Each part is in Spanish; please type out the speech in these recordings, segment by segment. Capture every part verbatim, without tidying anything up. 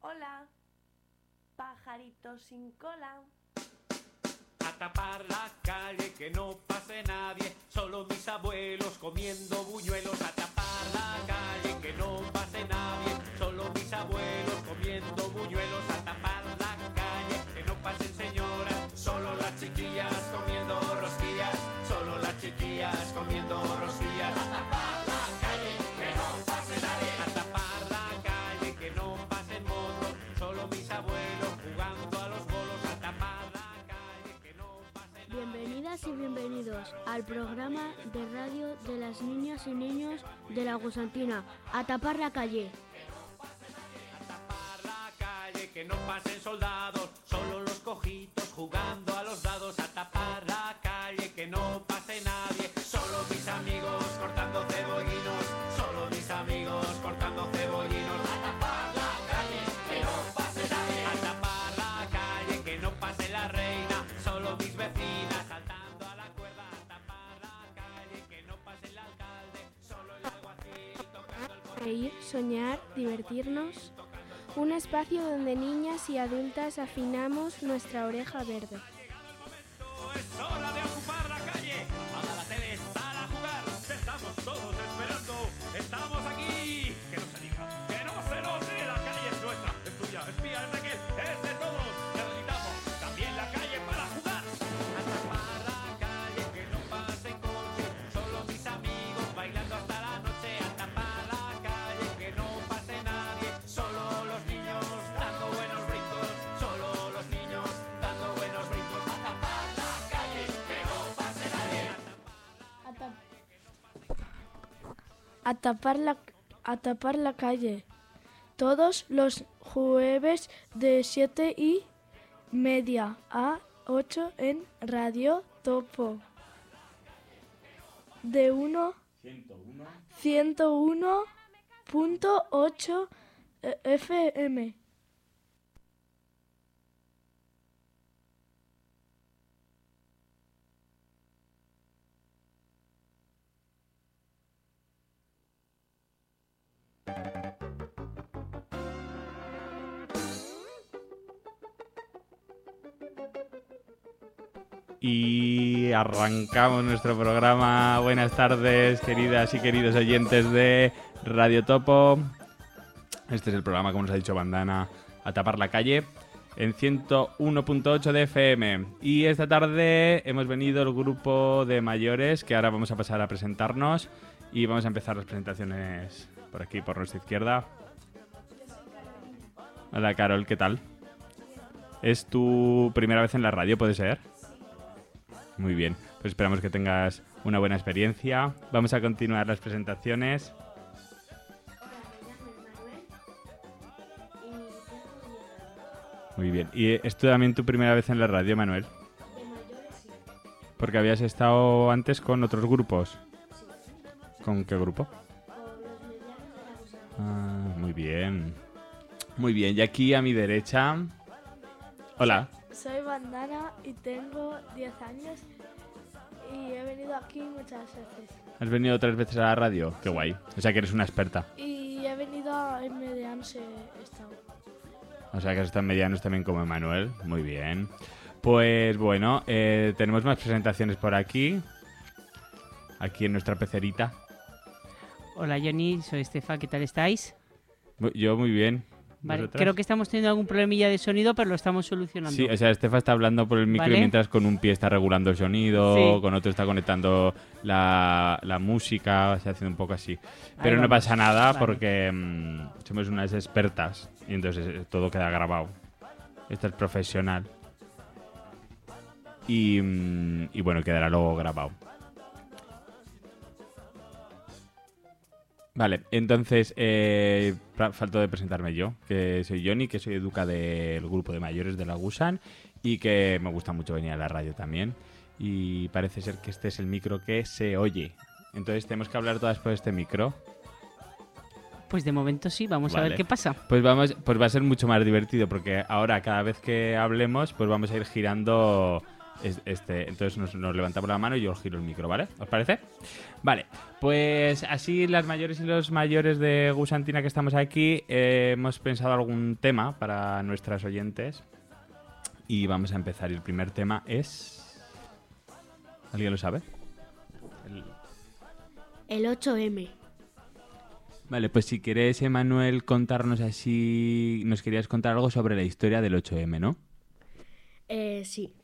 Hola, pajarito sin cola. A tapar la calle, que no pase nadie, solo mis abuelos comiendo buñuelos. A tapar la calle, que no pase nadie, solo mis abuelos comiendo buñuelos. A tapar la calle, que no pasen señoras, solo las chiquillas comiendo rosquillas, solo las chiquillas comiendo rosquillas. A tapar la calle, que no pase nadie. A tapar la calle, que no pasen motos, solo mis abuelos jugando a los bolos. A tapar la calle, que no pase nadie. Bienvenidas y bienvenidos al programa de radio de las niñas y niños de la Gusantina. A tapar la calle. A tapar la calle, que no pasen soldados, solo los cojitos jugando a los dados. A tapar la calle, que no pase nadie, solo mis amigos cortando cebollinos, solo mis amigos cortando cebollinos. A tapar la calle, que no pase nadie. A tapar la calle, que no pase la reina, solo mis vecinas saltando a la cuerda. A tapar la calle, que no pase el alcalde, solo el alguacil tocando el corno. Reír, soñar, divertirnos. Un espacio donde niñas y adultas afinamos nuestra oreja verde. Es hora de ocupar la calle. Apaga la tele para jugar. Te estamos todos esperando. Estamos aquí. Que no se diga, que no se note. La calle es nuestra, es tuya, es mía, es de aquel, es de todos. Necesitamos también la calle para jugar. A tapar la calle, que no pase coche, solo mis amigos bailando hasta la noche. A tapar la calle, que no pase nadie, solo los niños dando buenos brincos, solo los niños dando buenos brincos. A tapar la calle, que no pase nadie. A tapar la, a tapar la calle. Todos los jueves de siete y media a ocho en Radio Topo. De uno ciento uno punto ocho F M. Y arrancamos nuestro programa. Buenas tardes, queridas y queridos oyentes de Radio Topo. Este es el programa, como nos ha dicho Bandana, A tapar la calle, en ciento uno punto ocho de F M. Y esta tarde hemos venido el grupo de mayores, que ahora vamos a pasar a presentarnos. Y vamos a empezar las presentaciones por aquí, por nuestra izquierda. Hola, Carol, ¿qué tal? ¿Es tu primera vez en la radio, puede ser? Muy bien, pues esperamos que tengas una buena experiencia. Vamos a continuar las presentaciones. Muy bien, ¿y es tú también tu primera vez en la radio, Manuel? Porque habías estado antes con otros grupos. ¿Con qué grupo? Ah, muy bien. Muy bien, y aquí a mi derecha... Hola. Soy Bandana y tengo diez años y he venido aquí muchas veces. ¿Has venido otras veces a la radio? Qué guay. O sea que eres una experta. Y he venido en Medianos, he estado. O sea que has estado en Medianos también como Emanuel. Muy bien. Pues bueno, eh, tenemos más presentaciones por aquí. Aquí en nuestra pecerita. Hola Johnny, soy Estefa, ¿qué tal estáis? Yo muy bien. Vale, ¿Vosotras? creo que estamos teniendo algún problemilla de sonido, pero lo estamos solucionando. Sí, o sea, Estefa está hablando por el micro ¿Vale? mientras con un pie está regulando el sonido, Sí. con otro está conectando la, la música, o sea, haciendo un poco así. Pero Ahí no vamos. pasa nada Vale. porque mmm, somos unas expertas y entonces eh, todo queda grabado. Esto es profesional. Y, mm, y bueno, quedará luego grabado. Vale, entonces, eh, pra- faltó de presentarme yo, que soy Johnny, que soy educa del grupo de mayores de la Gusan y que me gusta mucho venir a la radio también. Y parece ser que este es el micro que se oye. Entonces tenemos que hablar todas por este micro. Pues de momento sí, vamos a Vale. ver qué pasa. Pues vamos, pues va a ser mucho más divertido porque ahora cada vez que hablemos, pues vamos a ir girando Es- Este, entonces nos, nos levantamos la mano y yo os giro el micro, ¿vale? ¿Os parece? Vale, pues así las mayores y los mayores de Gusantina que estamos aquí eh, hemos pensado algún tema para nuestras oyentes y vamos a empezar. Y el primer tema es... ¿Alguien lo sabe? El- El ocho eme. Vale, pues si quieres, Emanuel, contarnos así... Nos querías contar algo sobre la historia del ocho eme, ¿no? Eh, sí.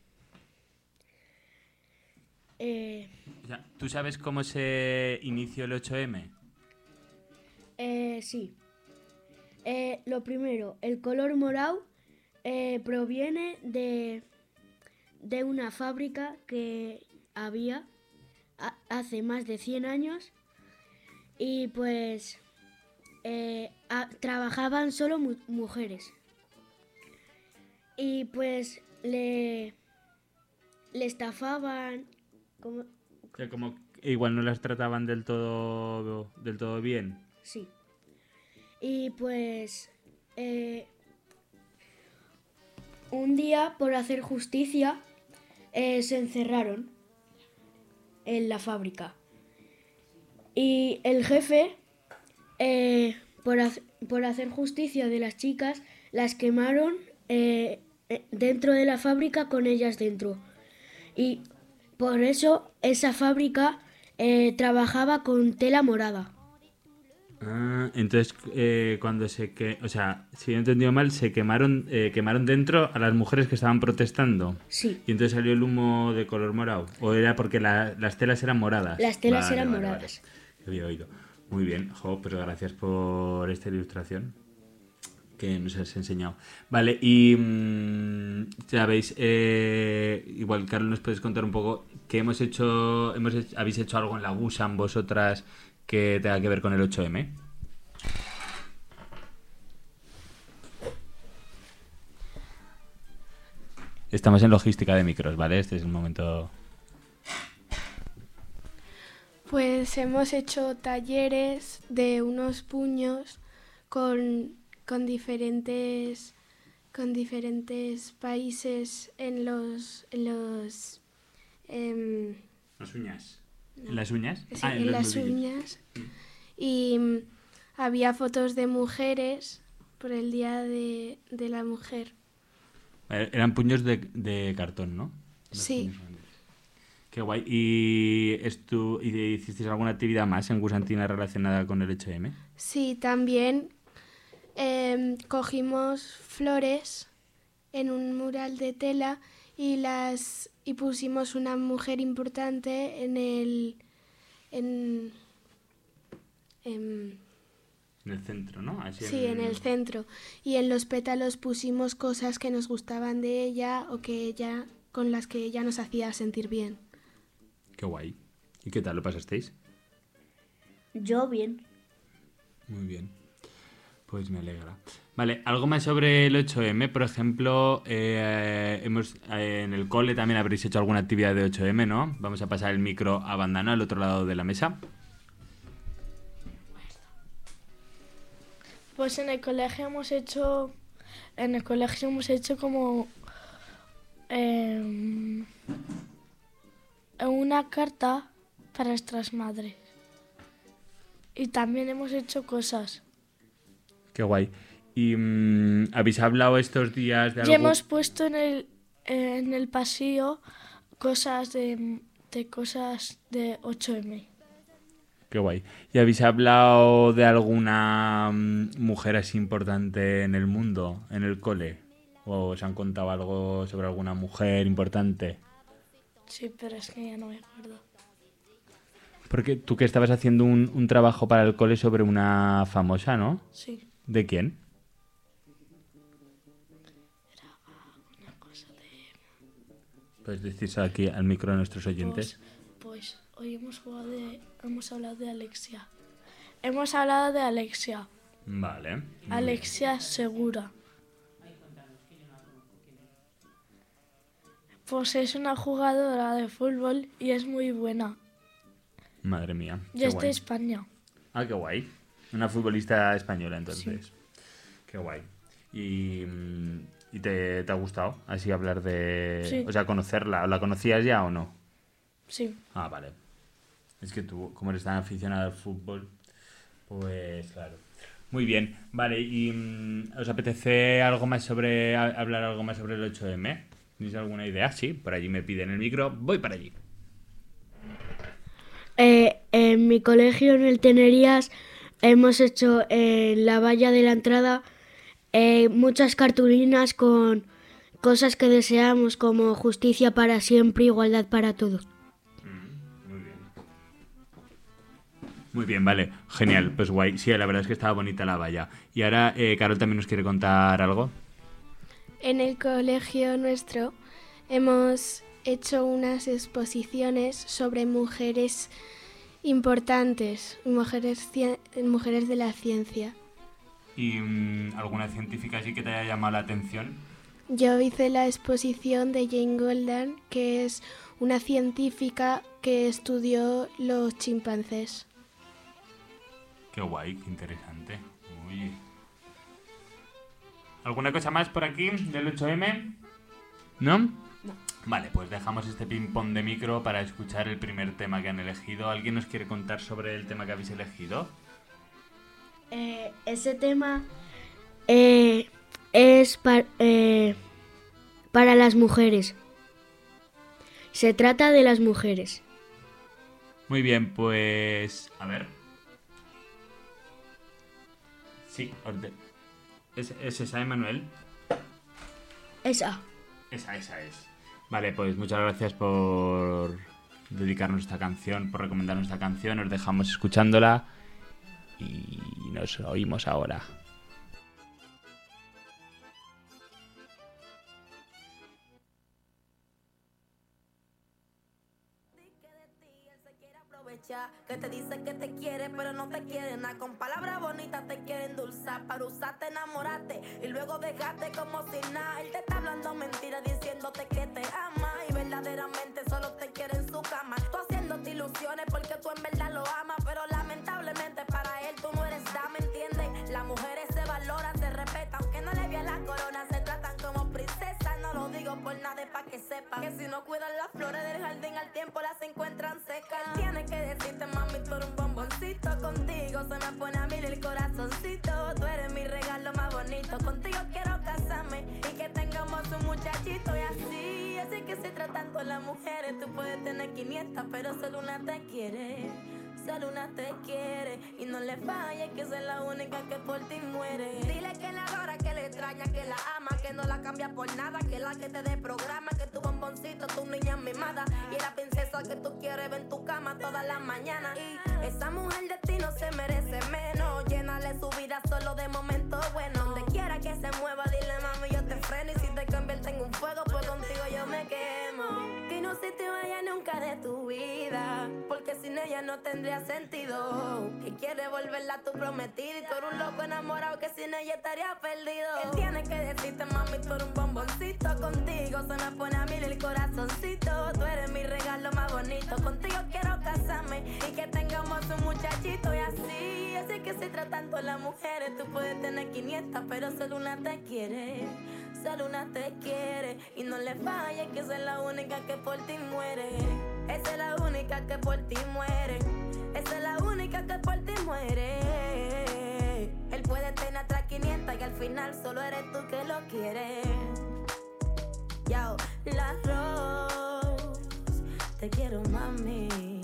Eh, O sea, ¿tú sabes cómo se inició el ocho eme? eh, sí. Eh, lo primero, el color morado eh, proviene de, de una fábrica que había a- hace más de cien años y pues eh, a- trabajaban solo mu- mujeres. Y pues le, le estafaban, como, O sea, como igual no las trataban del todo, del todo bien. sí. Y pues eh, un día, por hacer justicia, eh, se encerraron en la fábrica. Y el jefe, eh, por, hac- por hacer justicia de las chicas, las quemaron eh, eh, dentro de la fábrica con ellas dentro. Y por eso esa fábrica eh, trabajaba con tela morada. Ah, entonces eh, cuando se que, o sea, si no he entendido mal, se quemaron, eh, quemaron dentro a las mujeres que estaban protestando. Sí. Y entonces salió el humo de color morado. ¿O era porque la- las telas eran moradas? Las telas Vale, eran vale, moradas. vale. Había oído. Muy bien, jo, pero gracias por esta ilustración que nos has enseñado. Vale, y mm, ya veis, eh, igual Carlos, nos puedes contar un poco qué hemos hecho, hemos hecho- habéis hecho algo en la Gusan vosotras que tenga que ver con el ocho eme. Estamos en logística de micros, ¿vale? Este es el momento... Pues hemos hecho talleres de unos puños con, con diferentes con diferentes países en los en los em, Las uñas. ¿En las uñas? sí, Ah, en los las nudillos. uñas y mm, había fotos de mujeres por el día de, de la mujer. Eh, Eran puños de, de cartón, ¿no? Los Sí. puños grandes. Qué guay. ¿Y, estu ¿Y hicisteis alguna actividad más en Gusantina relacionada con el ocho eme? Sí, también em, cogimos flores en un mural de tela y las y pusimos una mujer importante en el en, em, En el centro, ¿no? Así sí, en el centro, y en los pétalos pusimos cosas que nos gustaban de ella o que ella con las que ella nos hacía sentir bien. Qué guay. ¿Y qué tal lo pasasteis? Yo bien. Muy bien. Pues me alegra. Vale, algo más sobre el ocho eme. Por ejemplo, eh, hemos eh, en el cole también habréis hecho alguna actividad de ocho eme, ¿no? Vamos a pasar el micro a Bandana al otro lado de la mesa. Pues en el colegio hemos hecho en el colegio hemos hecho como em, una carta para nuestras madres. Y también hemos hecho cosas. Qué guay. ¿Y mm, habéis hablado estos días de algo? Y hemos puesto en el en el pasillo cosas de, de cosas de ocho eme. Qué guay. ¿Y habéis hablado de alguna mm, mujer así importante en el mundo, en el cole? ¿O os han contado algo sobre alguna mujer importante? Sí, pero es que ya no me acuerdo. Porque tú que estabas haciendo un, un trabajo para el cole sobre una famosa, ¿no? Sí. ¿De quién? Puedes decirse aquí al micro de nuestros oyentes. Pues, pues hoy hemos jugado de, hemos hablado de Alexia. Hemos hablado de Alexia. Vale. muy bien. Alexia Segura. Pues es una jugadora de fútbol y es muy buena. Madre mía. Y qué es de guay. España. Ah, qué guay. Una futbolista española, entonces. Qué guay. Y, mm, ¿Y te, te ha gustado así hablar de... Sí. O sea, conocerla? ¿La conocías ya o no? Sí. Ah, vale. Es que tú, como eres tan aficionado al fútbol, pues claro. Muy bien. Vale, ¿y mm, os apetece algo más sobre... a- hablar algo más sobre el ocho eme? ¿Tenéis alguna idea? Sí, por allí me piden el micro. Voy para allí. Eh, en mi colegio, en el Tenerías, hemos hecho en la valla de la entrada eh, muchas cartulinas con cosas que deseamos, como justicia para siempre, igualdad para todos. Muy bien. Muy bien, vale. Genial, pues guay. Sí, la verdad es que estaba bonita la valla. Y ahora, eh, Carol también nos quiere contar algo. En el colegio nuestro hemos hecho unas exposiciones sobre mujeres importantes, mujeres, cien- mujeres de la ciencia. ¿Y mm, alguna científica así que te haya llamado la atención? Yo hice la exposición de Jane Goodall, que es una científica que estudió los chimpancés. Qué guay, qué interesante. Uy. ¿Alguna cosa más por aquí del ocho eme? ¿No? No. Vale, pues dejamos este ping-pong de micro para escuchar el primer tema que han elegido. ¿Alguien nos quiere contar sobre el tema que habéis elegido? Eh, ese tema eh, es pa- eh, para las mujeres. Se trata de las mujeres. Muy bien, pues... A ver. Sí, orde- ¿Es, es esa, Emanuel? Esa. Esa, esa es. Vale, pues muchas gracias por dedicarnos esta canción, por recomendarnos esta canción. Os dejamos escuchándola y nos oímos ahora. Que te dice que te quiere, pero no te quiere nada. Con palabras bonitas te quiere endulzar. Para usarte, enamorarte y luego dejarte como si nada. Él te está hablando mentiras, diciéndote que te ama. Y verdaderamente solo te quiere en su cama. Tú haciéndote ilusiones porque tú en verdad lo amas. Pero lamentablemente para él tú no eres dama, ¿entiendes? Las mujeres se valoran, se respetan. Aunque no le vean la corona, se tratan como princesas. No lo digo por nada, pa' que sepan que si no cuidan las flores del jardín al tiempo las encuentran secas. Él tiene que decirte, mami, tú eres un bomboncito. Contigo se me pone a mí el corazoncito. Tú eres mi regalo más bonito. Contigo quiero casarme y que tengamos un muchachito. Y así, así que se tratan todas las mujeres. Tú puedes tener quinientas, pero solo una te quiere. Solo una te quiere y no le falles, que esa es la única que por ti muere. Dile que la adora, que le extraña, que la ama, que no la cambia por nada, que la que te dé programa, que tu bomboncito, tu niña mimada y la princesa que tú quieres ver en tu cama todas las mañanas. Y esa mujer de ti no se merece menos. Llénale su vida solo de momentos buenos. Donde quiera que se mueva, dile mami yo te freno. Y si te convierte en un fuego, pues contigo yo me quemo. Que no se te vaya nunca de tu vida, porque sin ella no tendría sentido. Que quiere volverla a tu prometida y tú eres un loco enamorado que sin ella estaría perdido. Él tiene que decirte, mami, tú eres un bomboncito. Contigo se me pone a mil el corazoncito. Tú eres mi regalo más bonito. Contigo quiero casarme y que tengamos un muchachito. Y así, así que se tratan todas las mujeres. Tú puedes tener quinientas, pero solo una te quiere. Solo una te quiere y no le falles, que esa es la única que por ti muere. Esa es la única que por ti muere. Esa es la única que por ti muere. Él puede tener atrás quinientas y al final solo eres tú que lo quieres. Yo, la Rose, te quiero mami.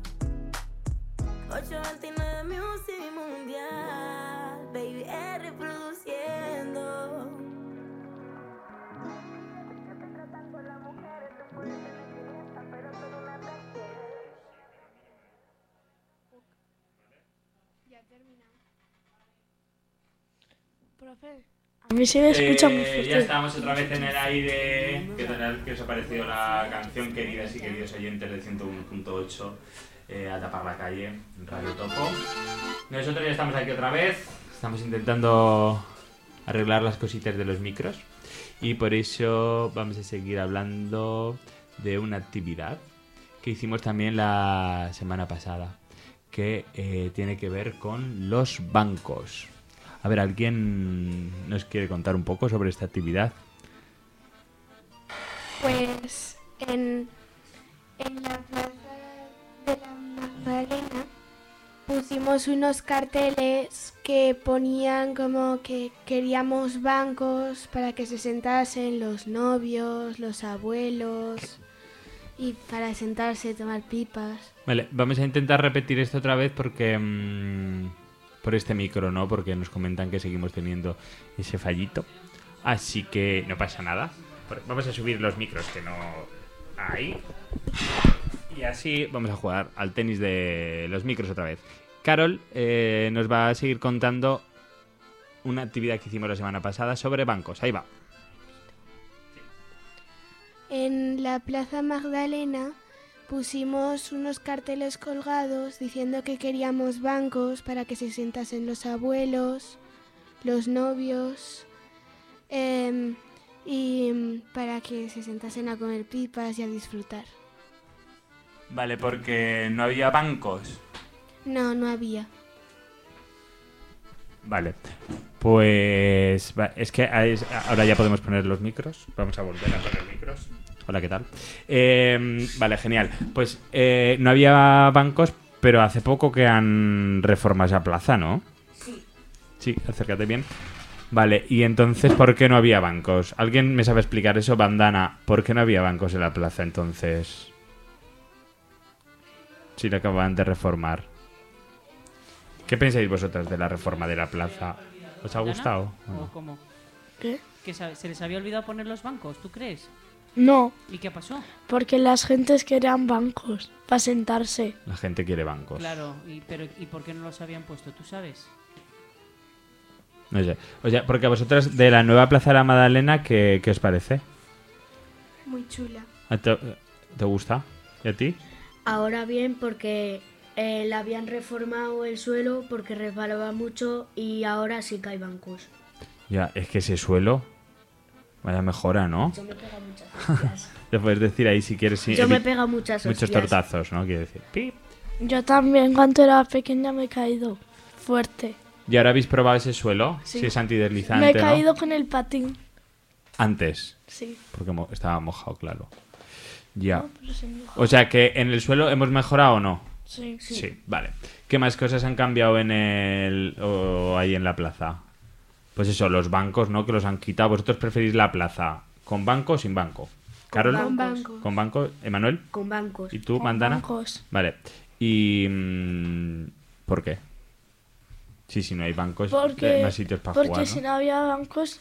ocho veintinueve Music Mundial, baby, es reproduciendo. Profe, a mí se me escucha muy Eh, fuerte. ya estamos otra vez en el aire. ¿Qué tal? ¿Qué os ha parecido la canción, queridas y queridos oyentes de ciento uno punto ocho? Eh, a tapar la calle, en Radio Topo. Nosotros ya estamos aquí otra vez. Estamos intentando arreglar las cositas de los micros. Y por eso vamos a seguir hablando de una actividad que hicimos también la semana pasada, que eh, tiene que ver con los bancos. A ver, ¿alguien nos quiere contar un poco sobre esta actividad? Pues en, en la plaza de la Magdalena pusimos unos carteles que ponían como que queríamos bancos para que se sentasen los novios, los abuelos y para sentarse y tomar pipas. Vale, vamos a intentar repetir esto otra vez porque... mmm, por este micro, ¿no? Porque nos comentan que seguimos teniendo ese fallito. Así que no pasa nada. Vamos a subir los micros que no... Ahí. Y así vamos a jugar al tenis de los micros otra vez. Carol eh, nos va a seguir contando una actividad que hicimos la semana pasada sobre bancos. Ahí va. En la Plaza Magdalena pusimos unos carteles colgados diciendo que queríamos bancos para que se sentasen los abuelos, los novios eh, y para que se sentasen a comer pipas y a disfrutar. Vale, porque no había bancos. No, no había. Vale, pues va, es que es- ahora ya podemos poner los micros. Vamos a volver a poner micros. Hola, ¿qué tal? Eh, vale, genial. Pues eh, no había bancos, pero hace poco que han reformado esa plaza, ¿no? Sí. Sí, acércate bien. Vale, y entonces, ¿por qué no había bancos? ¿Alguien me sabe explicar eso, Bandana? ¿Por qué no había bancos en la plaza entonces? Si la acaban de reformar. ¿Qué pensáis vosotras de la reforma de la plaza? ¿Os ha gustado? o ¿O no? cómo? ¿Qué? ¿Que sa- se les había olvidado poner los bancos, tú crees? No, ¿Y qué pasó? porque las gentes querían bancos para sentarse. La gente quiere bancos. Claro, y, pero ¿y por qué no los habían puesto? ¿Tú sabes? No sé. O sea, porque a vosotras de la nueva Plaza de la Magdalena, ¿qué, qué os parece? Muy chula. ¿A ¿Te, ¿Te gusta? ¿Y a ti? Ahora bien, porque eh, le habían reformado el suelo porque resbalaba mucho y ahora sí que hay bancos. Ya, es que ese suelo... Vaya mejora, ¿no? Yo me pega muchas hostias. Te puedes decir ahí si quieres... sí, Yo me evi- pega muchas Muchos hostias. tortazos, ¿no? Quiero decir. Pip. Yo también cuando era pequeña me he caído fuerte. ¿Y ahora habéis probado ese suelo? Sí. Si es antideslizante, Me he ¿no? caído con el patín. Antes, Sí. porque mo- estaba mojado, claro. Ya. No, pero se me- O sea que en el suelo hemos mejorado o no. Sí. Sí. Vale. ¿Qué más cosas han cambiado en el o ahí en la plaza? Pues eso, los bancos, ¿no? Que los han quitado. ¿Vosotros preferís la plaza con banco o sin banco? Carol, Con banco. con banco. Emanuel, Con bancos. ¿y tú, Con Mandana? bancos. Vale. ¿Y mm, por qué? Sí, si no hay bancos, Porque, hay más sitios para porque jugar, si ¿no? no había bancos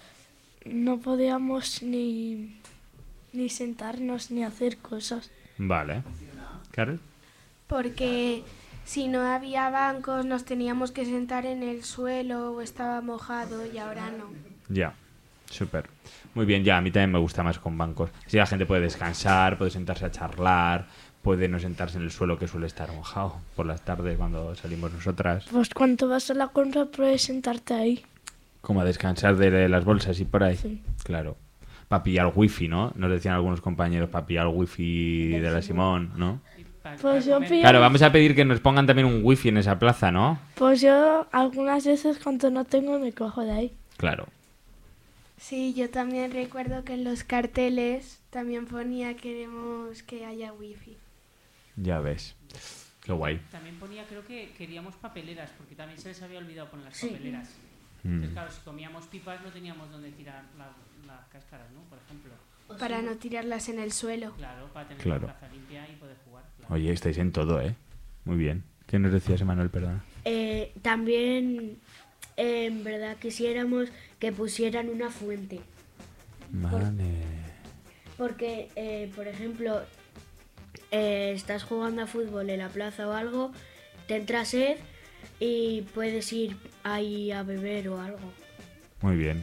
no podíamos ni, ni sentarnos ni hacer cosas. Vale. ¿Carol? Porque si no había bancos nos teníamos que sentar en el suelo o estaba mojado y ahora no. Ya, súper. Muy bien, ya, a mí también me gusta más con bancos. Así la gente puede descansar, puede sentarse a charlar, puede no sentarse en el suelo que suele estar mojado por las tardes cuando salimos nosotras. Pues cuando vas a la compra puedes sentarte ahí. Como a descansar de las bolsas y por ahí. Sí. Claro. Para pillar wifi, ¿no? Nos decían algunos compañeros, para pillar wifi de la Simón, ¿no? Y pa- Pues pa yo comer- pillo- Claro, vamos a pedir que nos pongan también un wifi en esa plaza, ¿no? Pues yo algunas veces cuando no tengo me cojo de ahí. Claro. Sí, yo también recuerdo que en los carteles también ponía queremos que haya wifi. Ya ves. Qué guay. También ponía, creo que queríamos papeleras, porque también se les había olvidado poner las Sí. papeleras. Mm. Entonces, claro, si comíamos pipas no teníamos dónde tirar la- las cáscaras, ¿no? Por ejemplo. Para no tirarlas en el suelo. Claro, para tener Claro. la plaza limpia y poder jugar. Claro. Oye, estáis en todo, ¿eh? Muy bien. ¿Qué nos decías, Emanuel? Perdona. Eh, también, eh, en verdad, quisiéramos que pusieran una fuente. Vale. Porque, eh, por ejemplo, eh, estás jugando a fútbol en la plaza o algo, te entra sed y puedes ir ahí a beber o algo. Muy bien.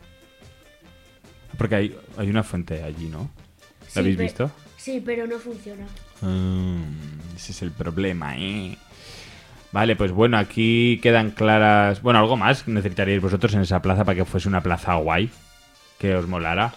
Porque hay, hay una fuente allí, ¿no? ¿La Sí, habéis pe- visto? Sí, pero no funciona. Mm, ese es el problema, ¿eh? Vale, pues bueno, aquí quedan claras... Bueno, algo más necesitaríais vosotros en esa plaza para que fuese una plaza guay. Que os molara.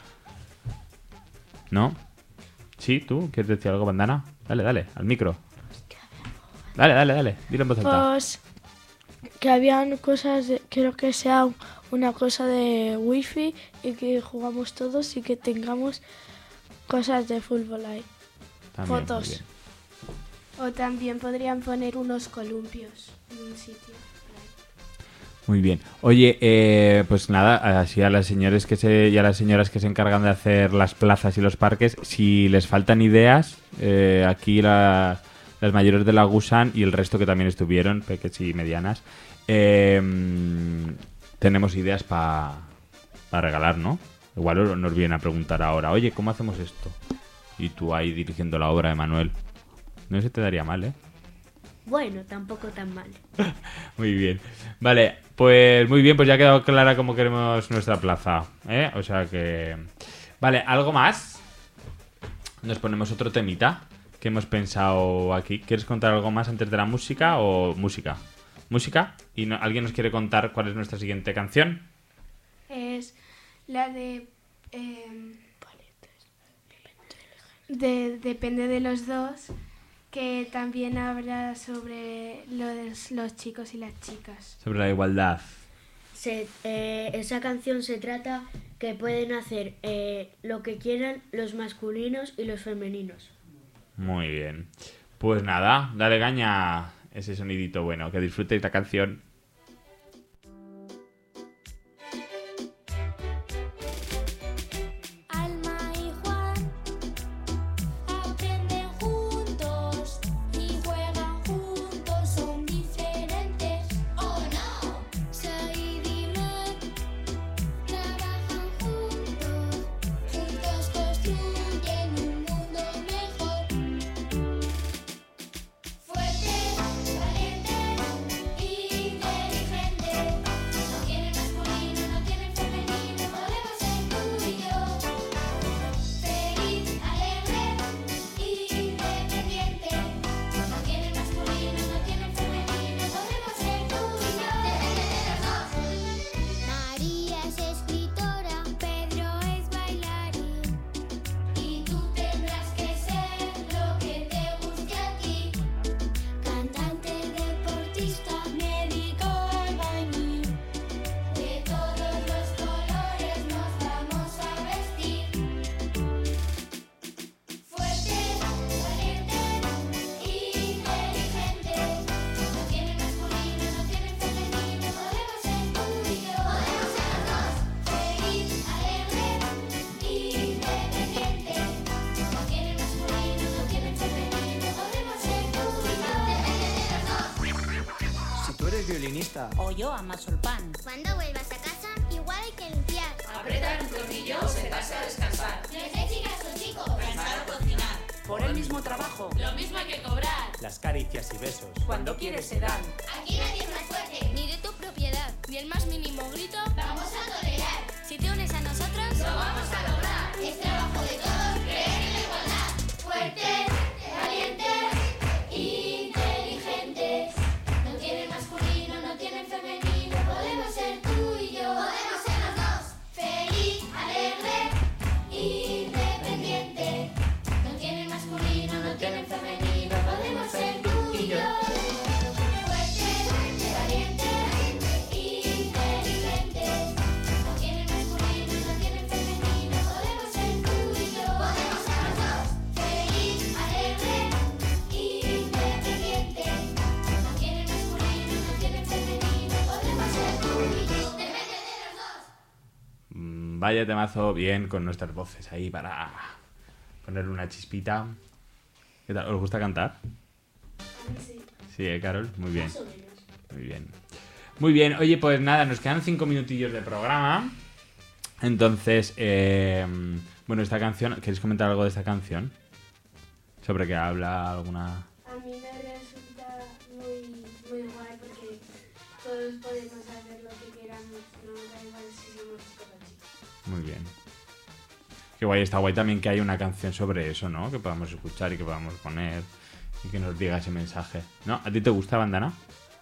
¿No? ¿Sí? ¿Tú? ¿Quieres decir algo, Bandana? Dale, dale, al micro. Dale, dale, dale. Dilo en voz alta. Pues que habían cosas, de- creo que sea una cosa de wifi y que jugamos todos y que tengamos cosas de fútbol ahí. También, Fotos. muy bien. O también podrían poner unos columpios en un sitio. Muy bien. Oye, eh, pues nada, así a las señores que se y a las señoras que se encargan de hacer las plazas y los parques, si les faltan ideas, eh, aquí la- las mayores de la Gusan y el resto que también estuvieron, pequeñas y medianas, eh, tenemos ideas para regalar, ¿no? Igual nos vienen a preguntar ahora, oye, ¿cómo hacemos esto? Y tú ahí dirigiendo la obra de Manuel. No se te daría mal, ¿eh? Bueno, tampoco tan mal. Muy bien. Vale, pues muy bien, pues ya ha quedado clara cómo queremos nuestra plaza, ¿eh? O sea que... Vale, ¿algo más? Nos ponemos otro temita que hemos pensado aquí. ¿Quieres contar algo más antes de la música o música? ¿Música? ¿Y no- alguien nos quiere contar cuál es nuestra siguiente canción? Es la de... em, de depende de los dos, que también habla sobre lo de los chicos y las chicas. Sobre la igualdad. Se- eh, esa canción se trata que pueden hacer eh, lo que quieran los masculinos y los femeninos. Muy bien. Pues nada, dale caña ese sonidito bueno. Que disfrutéis la canción. Alma y Juan aprenden juntos y juegan juntos, son diferentes. ¡Oh no! Said y Mar trabajan juntos, juntos construyen un mundo mejor. Fuerte, valiente, inteligente. No tienen masculino, no tienen femenino, podemos ser tú y yo. Feliz, alegre, independiente. No tienen masculino, no tienen femenino, podemos ser tú y yo. María es escritora, Pedro es bailarín. Y tú tendrás que ser lo que te guste a ti. Cantante, deportista, médico, albañil. De todos los colores nos vamos a vestir. Fuerte, valiente, inteligente. No tienen masculino, no tienen femenino, podemos ser tú y yo. Podemos ser los dos. Feliz, alegre, independiente. No tienen masculino, no tienen femenino, podemos ser tú y yo. Si tú eres violinista, O yo amaso el pan. Cuando vuelvas a casa, igual hay que limpiar. Apretar un tornillo, sentarse a descansar. No sé chicas o chicos. Pensar o cocinar. Por el mismo trabajo. Lo mismo hay que cobrar. las caricias y besos. Cuando quieres se dan. Aquí nadie es más fuerte, ni de tu propiedad, ni el más mínimo grito vamos a tolerar. Si te unes a nosotros, lo vamos a lograr. Es trabajo de todos creer en la igualdad. Fuertes, valientes, inteligentes. No tienen masculino, no tienen femenino, podemos ser tú y yo. Podemos ser los dos. Feliz, alegre, independiente. No tienen masculino, no tienen femenino, podemos ser tú y yo. Fuertes, valientes, inteligentes. No tienen masculino, no tienen femenino, podemos ser tú y yo. Podemos ser los dos. Feliz, alegre, independiente. No tienen masculino, no tienen femenino, podemos ser tú y yo. Depende de los dos. Mm, Vaya temazo bien con nuestras voces ahí para ponerle una chispita. ¿Qué tal? ¿Os gusta cantar? Sí, Sí, ¿eh, Carol? Muy bien. más o menos. Muy bien. Muy bien. Oye, pues nada, nos quedan cinco minutillos de programa. Entonces, eh, bueno, esta canción, ¿queréis comentar algo de esta canción? ¿Sobre qué habla? ¿Alguna...? A mí me resulta muy, muy guay porque todos podemos hacer lo que queramos, no da igual si somos chicos o chicas. Muy bien. Qué guay, está guay también que haya una canción sobre eso, ¿no? Que podamos escuchar y que podamos poner y que nos diga ese mensaje. ¿No? ¿A ti te gusta, Bandana?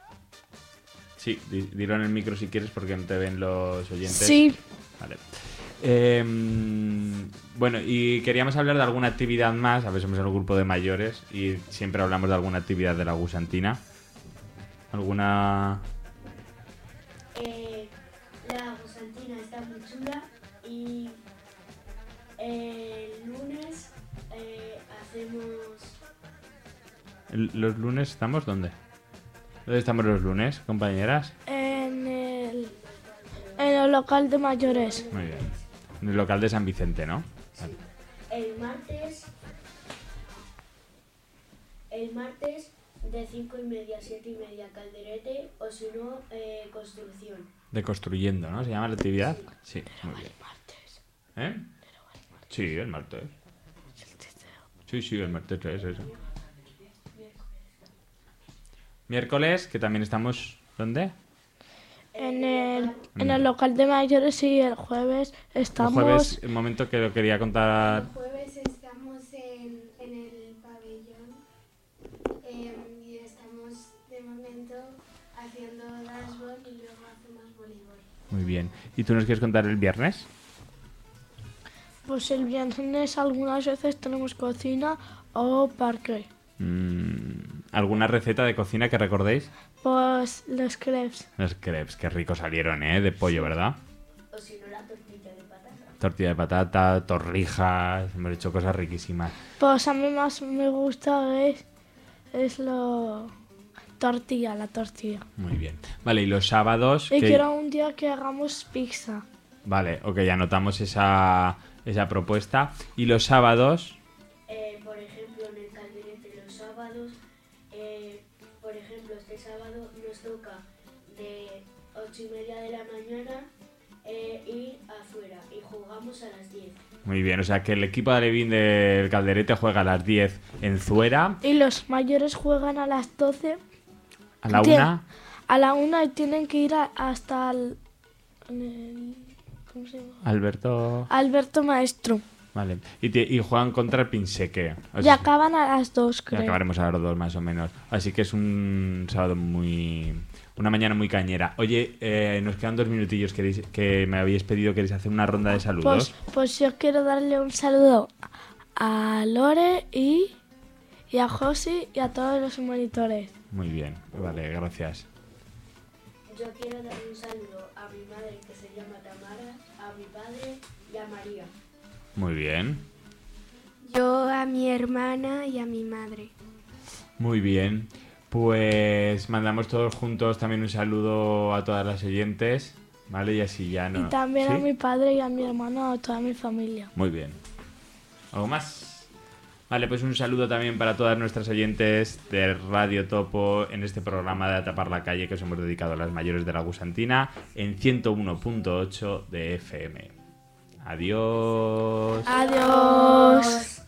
Sí, di- dilo en el micro si quieres porque no te ven los oyentes. Sí. Vale. Eh, bueno, y queríamos hablar de alguna actividad más. A ver, somos el grupo de mayores y siempre hablamos de alguna actividad de la Gusantina. ¿Alguna...? Eh, la Gusantina está muy chula y el lunes hacemos... El- ¿Los lunes estamos dónde? ¿Dónde estamos los lunes, compañeras? En el, en el local de mayores. Muy bien. En el local de San Vicente, ¿no? Vale. El martes... El martes de cinco y media a siete y media Calderete o si no, eh, construcción. De construyendo, ¿no? ¿Se llama la actividad? Sí, muy bien. ¿Eh? Sí, el martes. Sí, sí, el martes es eso. Miércoles, que también estamos... ¿Dónde? En el, en el local de mayores y el jueves estamos... El jueves, el momento que lo quería contar... El jueves estamos en, en el pabellón eh, y estamos de momento haciendo dashboard y luego hacemos voleibol. Muy bien. ¿Y tú nos quieres contar el viernes? Pues el viernes algunas veces tenemos cocina o parque. Mm, ¿alguna receta de cocina que recordéis? Pues los crepes. Los crepes, qué ricos salieron, ¿eh? De pollo, ¿verdad? O si no, la tortilla de patata. Tortilla de patata, torrijas, hemos hecho cosas riquísimas. Pues a mí más me gusta es, es lo... tortilla, la tortilla. Muy bien. Vale, y los sábados... Y ¿qué- quiero un día que hagamos pizza. Vale, ok, anotamos esa, esa propuesta. Y los sábados... Eh, por ejemplo, en el Calderete los sábados, eh, por ejemplo, este sábado nos toca de ocho y media de la mañana eh, ir afuera y jugamos a las diez. Muy bien, o sea que el equipo de Alevín del Calderete juega a las diez en Zuera, Y los mayores juegan a las doce. a la Tien- una... A la una y tienen que ir a- hasta el, en el- ¿cómo se llama? Alberto... Alberto Maestro. Vale, y, te- y juegan contra el Pinseque. O Y sea, acaban a las dos, ya creo. acabaremos a las dos más o menos. Así que es un sábado muy... Una mañana muy cañera. Oye, eh, nos quedan dos minutillos queréis, que me habéis pedido. ¿Queréis hacer una ronda de saludos? Pues, pues yo quiero darle un saludo a Lore y, y a Josi y a todos los monitores. Muy bien, vale, gracias. Yo quiero dar un saludo a mi madre que se llama Tamara, a mi padre y a María. Muy bien, Yo a mi hermana y a mi madre. muy bien. Pues mandamos todos juntos también un saludo a todas las oyentes, ¿vale? Y así ya no... Y también a ¿Sí? mi padre y a mi hermano, a toda mi familia. Muy bien. ¿Algo más? Vale, pues un saludo también para todas nuestras oyentes de Radio Topo en este programa de A Tapar la Calle que os hemos dedicado a las mayores de la Gusantina en ciento uno punto ocho de F M. Adiós. Adiós.